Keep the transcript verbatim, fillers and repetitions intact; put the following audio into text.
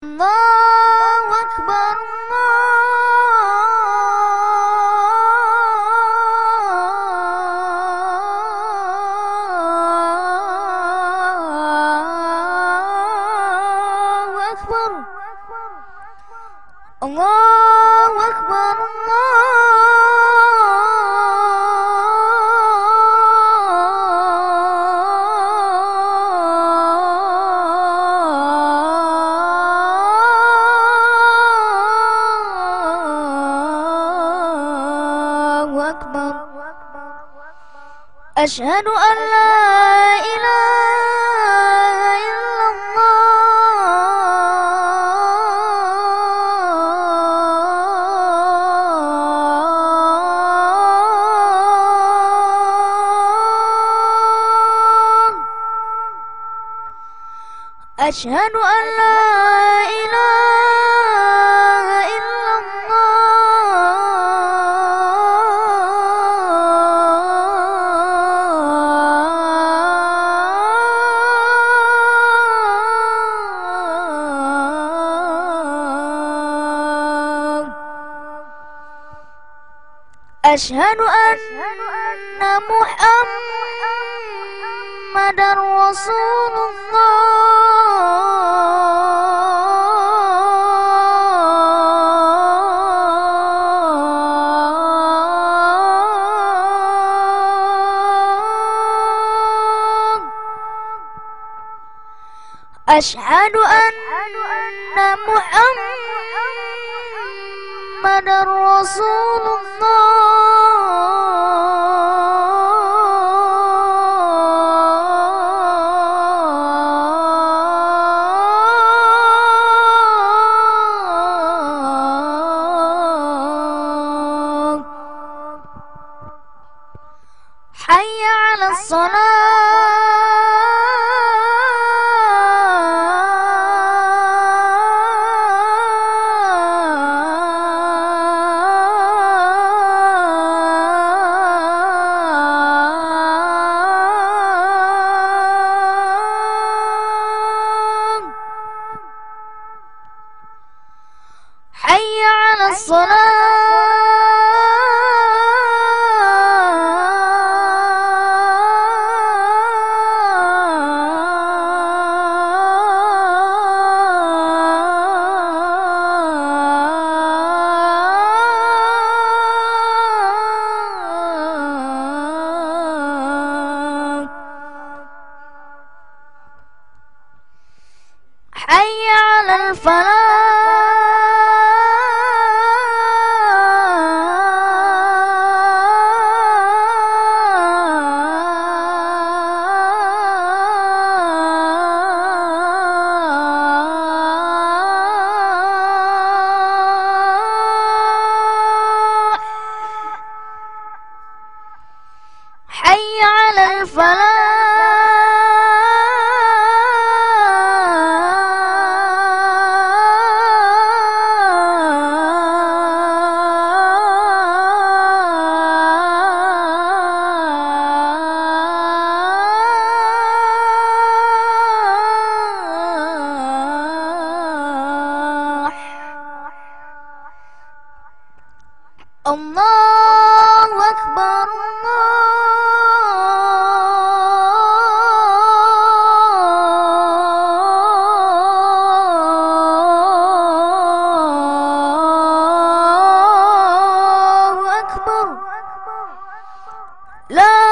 الله أكبر. الله أكبر. الله أكبر. الله أكبر. أشهد أن لا إله إلا الله. أشهد أن لا إله إلا الله. أشهد أن محمدا رسول الله. أشهد أن محمدا رسول الله. حي على الصلاة. حي على الصلاة. حي على الفلاح. حي على الفلاح. الله أكبر. الله أكبر. لا